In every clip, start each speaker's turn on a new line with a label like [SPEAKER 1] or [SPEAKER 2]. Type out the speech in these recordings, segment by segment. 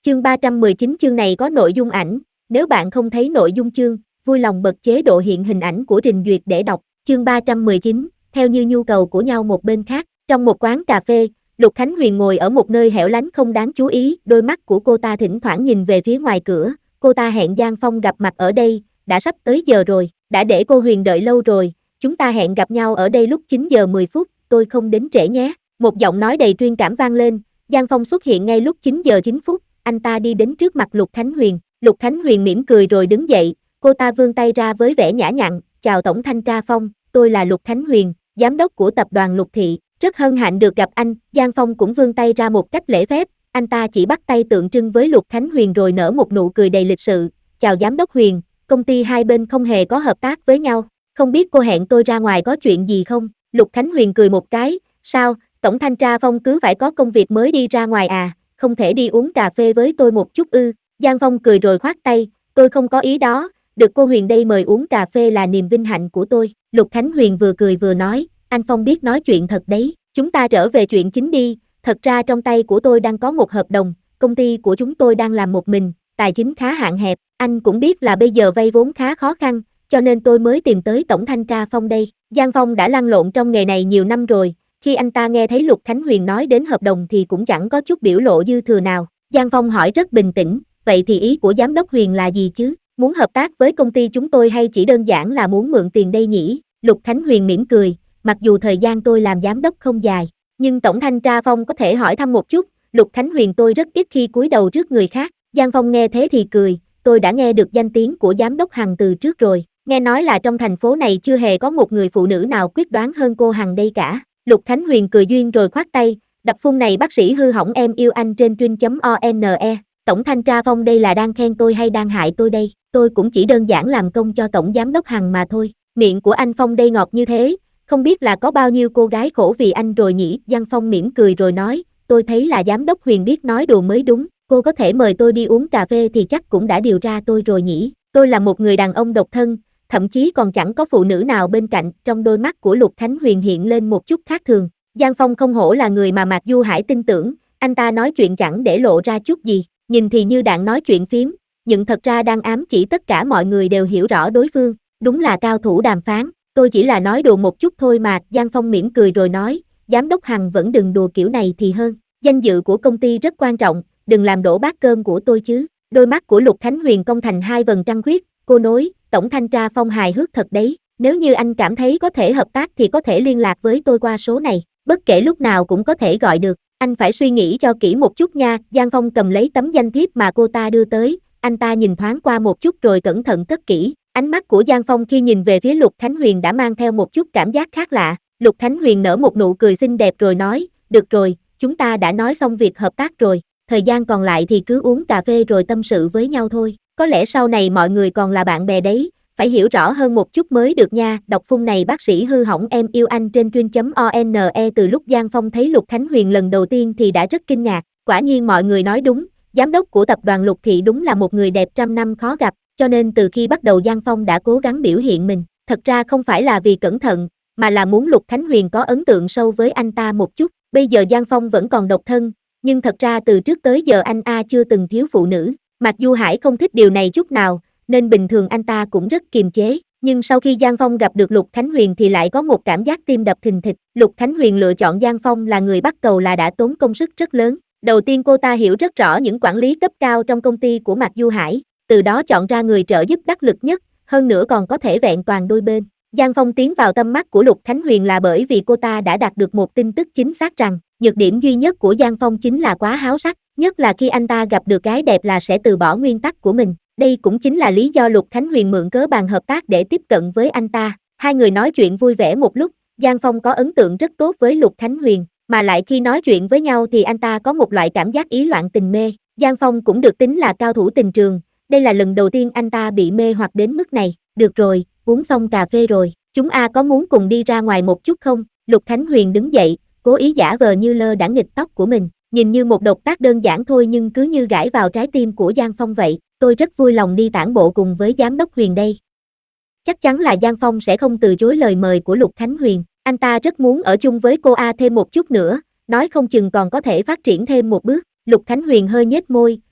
[SPEAKER 1] Chương 319 chương này có nội dung ảnh, nếu bạn không thấy nội dung chương, vui lòng bật chế độ hiện hình ảnh của trình duyệt để đọc. Chương 319, theo như nhu cầu của nhau một bên khác, trong một quán cà phê, Lục Khánh Huyền ngồi ở một nơi hẻo lánh không đáng chú ý, đôi mắt của cô ta thỉnh thoảng nhìn về phía ngoài cửa, cô ta hẹn Giang Phong gặp mặt ở đây, đã sắp tới giờ rồi, đã để cô Huyền đợi lâu rồi, chúng ta hẹn gặp nhau ở đây lúc 9 giờ 10 phút, tôi không đến trễ nhé. Một giọng nói đầy truyền cảm vang lên, Giang Phong xuất hiện ngay lúc 9 giờ 9 phút, anh ta đi đến trước mặt Lục Khánh Huyền. Lục Khánh Huyền mỉm cười rồi đứng dậy, cô ta vươn tay ra với vẻ nhã nhặn, chào Tổng Thanh tra Phong, tôi là Lục Khánh Huyền, giám đốc của tập đoàn Lục Thị, rất hân hạnh được gặp anh. Giang Phong cũng vươn tay ra một cách lễ phép, anh ta chỉ bắt tay tượng trưng với Lục Khánh Huyền rồi nở một nụ cười đầy lịch sự, chào giám đốc Huyền, công ty hai bên không hề có hợp tác với nhau, không biết cô hẹn tôi ra ngoài có chuyện gì không? Lục Khánh Huyền cười một cái, sao, Tổng Thanh tra Phong cứ phải có công việc mới đi ra ngoài à, không thể đi uống cà phê với tôi một chút ư? Giang Phong cười rồi khoát tay, tôi không có ý đó, được cô Huyền đây mời uống cà phê là niềm vinh hạnh của tôi. Lục Khánh Huyền vừa cười vừa nói, anh Phong biết nói chuyện thật đấy, chúng ta trở về chuyện chính đi, thật ra trong tay của tôi đang có một hợp đồng, công ty của chúng tôi đang làm một mình, tài chính khá hạn hẹp, anh cũng biết là bây giờ vay vốn khá khó khăn, cho nên tôi mới tìm tới Tổng Thanh tra Phong đây. Giang Phong đã lăn lộn trong nghề này nhiều năm rồi, khi anh ta nghe thấy Lục Khánh Huyền nói đến hợp đồng thì cũng chẳng có chút biểu lộ dư thừa nào. Giang Phong hỏi rất bình tĩnh, vậy thì ý của giám đốc Huyền là gì chứ? Muốn hợp tác với công ty chúng tôi hay chỉ đơn giản là muốn mượn tiền đây nhỉ? Lục Khánh Huyền mỉm cười, mặc dù thời gian tôi làm giám đốc không dài, nhưng Tổng Thanh tra Phong có thể hỏi thăm một chút, Lục Khánh Huyền tôi rất ít khi cúi đầu trước người khác. Giang Phong nghe thế thì cười, tôi đã nghe được danh tiếng của giám đốc Hằng từ trước rồi, nghe nói là trong thành phố này chưa hề có một người phụ nữ nào quyết đoán hơn cô Hằng đây cả. Lục Khánh Huyền cười duyên rồi khoát tay, đập phun này bác sĩ hư hỏng em yêu anh trên truyện.one, Tổng Thanh tra Phong đây là đang khen tôi hay đang hại tôi đây, tôi cũng chỉ đơn giản làm công cho Tổng Giám đốc Hằng mà thôi, miệng của anh Phong đây ngọt như thế, không biết là có bao nhiêu cô gái khổ vì anh rồi nhỉ? Giang Phong mỉm cười rồi nói, tôi thấy là giám đốc Huyền biết nói đùa mới đúng, cô có thể mời tôi đi uống cà phê thì chắc cũng đã điều ra tôi rồi nhỉ, tôi là một người đàn ông độc thân, thậm chí còn chẳng có phụ nữ nào bên cạnh. Trong đôi mắt của Lục Khánh Huyền hiện lên một chút khác thường. Giang Phong không hổ là người mà Mạc Du Hải tin tưởng, anh ta nói chuyện chẳng để lộ ra chút gì, nhìn thì như đang nói chuyện phím, nhưng thật ra đang ám chỉ tất cả mọi người đều hiểu rõ đối phương, đúng là cao thủ đàm phán, tôi chỉ là nói đùa một chút thôi mà. Giang Phong mỉm cười rồi nói, giám đốc Hằng vẫn đừng đùa kiểu này thì hơn, danh dự của công ty rất quan trọng, đừng làm đổ bát cơm của tôi chứ. Đôi mắt của Lục Khánh Huyền cong thành hai vầng trăng khuyết, cô nói, Tổng Thanh tra Phong hài hước thật đấy, nếu như anh cảm thấy có thể hợp tác thì có thể liên lạc với tôi qua số này, bất kể lúc nào cũng có thể gọi được, anh phải suy nghĩ cho kỹ một chút nha. Giang Phong cầm lấy tấm danh thiếp mà cô ta đưa tới, anh ta nhìn thoáng qua một chút rồi cẩn thận cất kỹ, ánh mắt của Giang Phong khi nhìn về phía Lục Khánh Huyền đã mang theo một chút cảm giác khác lạ. Lục Khánh Huyền nở một nụ cười xinh đẹp rồi nói, được rồi, chúng ta đã nói xong việc hợp tác rồi, thời gian còn lại thì cứ uống cà phê rồi tâm sự với nhau thôi, có lẽ sau này mọi người còn là bạn bè đấy, phải hiểu rõ hơn một chút mới được nha. Đọc phun này bác sĩ hư hỏng em yêu anh trên truyện.one. Từ lúc Giang Phong thấy Lục Khánh Huyền lần đầu tiên thì đã rất kinh ngạc, quả nhiên mọi người nói đúng, giám đốc của tập đoàn Lục Thị đúng là một người đẹp trăm năm khó gặp, cho nên từ khi bắt đầu Giang Phong đã cố gắng biểu hiện mình, thật ra không phải là vì cẩn thận, mà là muốn Lục Khánh Huyền có ấn tượng sâu với anh ta một chút. Bây giờ Giang Phong vẫn còn độc thân, nhưng thật ra từ trước tới giờ anh chưa từng thiếu phụ nữ, Mạc Du Hải không thích điều này chút nào, nên bình thường anh ta cũng rất kiềm chế, nhưng sau khi Giang Phong gặp được Lục Khánh Huyền thì lại có một cảm giác tim đập thình thịch. Lục Khánh Huyền lựa chọn Giang Phong là người bắt cầu là đã tốn công sức rất lớn. Đầu tiên cô ta hiểu rất rõ những quản lý cấp cao trong công ty của Mạc Du Hải, từ đó chọn ra người trợ giúp đắc lực nhất, hơn nữa còn có thể vẹn toàn đôi bên. Giang Phong tiến vào tâm mắt của Lục Khánh Huyền là bởi vì cô ta đã đạt được một tin tức chính xác rằng, nhược điểm duy nhất của Giang Phong chính là quá háo sắc, nhất là khi anh ta gặp được gái đẹp là sẽ từ bỏ nguyên tắc của mình. Đây cũng chính là lý do Lục Khánh Huyền mượn cớ bàn hợp tác để tiếp cận với anh ta. Hai người nói chuyện vui vẻ một lúc, Giang Phong có ấn tượng rất tốt với Lục Khánh Huyền, mà lại khi nói chuyện với nhau thì anh ta có một loại cảm giác ý loạn tình mê. Giang Phong cũng được tính là cao thủ tình trường, đây là lần đầu tiên anh ta bị mê hoặc đến mức này. Được rồi, uống xong cà phê rồi, chúng có muốn cùng đi ra ngoài một chút không? Lục Khánh Huyền đứng dậy, cố ý giả vờ như lơ đãng nghịch tóc của mình, nhìn như một động tác đơn giản thôi nhưng cứ như gãi vào trái tim của Giang Phong vậy. Tôi rất vui lòng đi tản bộ cùng với giám đốc Huyền đây. Chắc chắn là Giang Phong sẽ không từ chối lời mời của Lục Khánh Huyền, anh ta rất muốn ở chung với cô thêm một chút nữa, nói không chừng còn có thể phát triển thêm một bước. Lục Khánh Huyền hơi nhếch môi,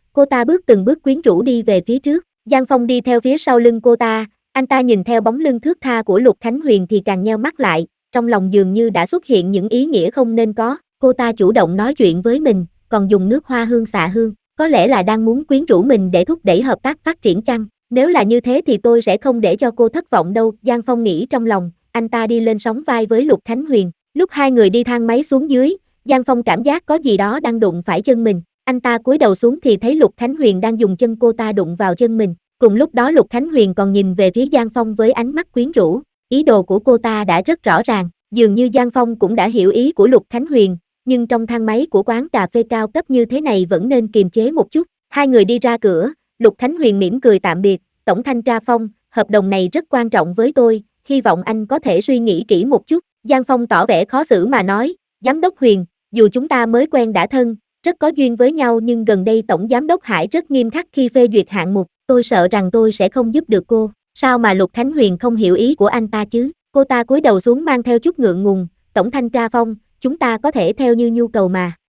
[SPEAKER 1] Cô ta bước từng bước quyến rũ đi về phía trước, Giang Phong đi theo phía sau lưng cô ta, anh ta nhìn theo bóng lưng thướt tha của Lục Khánh Huyền thì càng nheo mắt lại, trong lòng dường như đã xuất hiện những ý nghĩa không nên có, cô ta chủ động nói chuyện với mình, còn dùng nước hoa hương xạ hương, có lẽ là đang muốn quyến rũ mình để thúc đẩy hợp tác phát triển chăng? Nếu là như thế thì tôi sẽ không để cho cô thất vọng đâu, Giang Phong nghĩ trong lòng, anh ta đi lên sóng vai với Lục Khánh Huyền, lúc hai người đi thang máy xuống dưới, Giang Phong cảm giác có gì đó đang đụng phải chân mình, anh ta cúi đầu xuống thì thấy Lục Khánh Huyền đang dùng chân cô ta đụng vào chân mình, cùng lúc đó Lục Khánh Huyền còn nhìn về phía Giang Phong với ánh mắt quyến rũ, ý đồ của cô ta đã rất rõ ràng, dường như Giang Phong cũng đã hiểu ý của Lục Khánh Huyền, nhưng trong thang máy của quán cà phê cao cấp như thế này vẫn nên kiềm chế một chút, hai người đi ra cửa, Lục Khánh Huyền mỉm cười tạm biệt, Tổng thanh tra Phong, hợp đồng này rất quan trọng với tôi, hy vọng anh có thể suy nghĩ kỹ một chút, Giang Phong tỏ vẻ khó xử mà nói, Giám đốc Huyền, dù chúng ta mới quen đã thân, rất có duyên với nhau nhưng gần đây Tổng Giám đốc Hải rất nghiêm khắc khi phê duyệt hạng mục, tôi sợ rằng tôi sẽ không giúp được cô, sao mà Lục Khánh Huyền không hiểu ý của anh ta chứ, cô ta cúi đầu xuống mang theo chút ngượng ngùng, Tổng thanh tra Phong, chúng ta có thể theo như nhu cầu mà.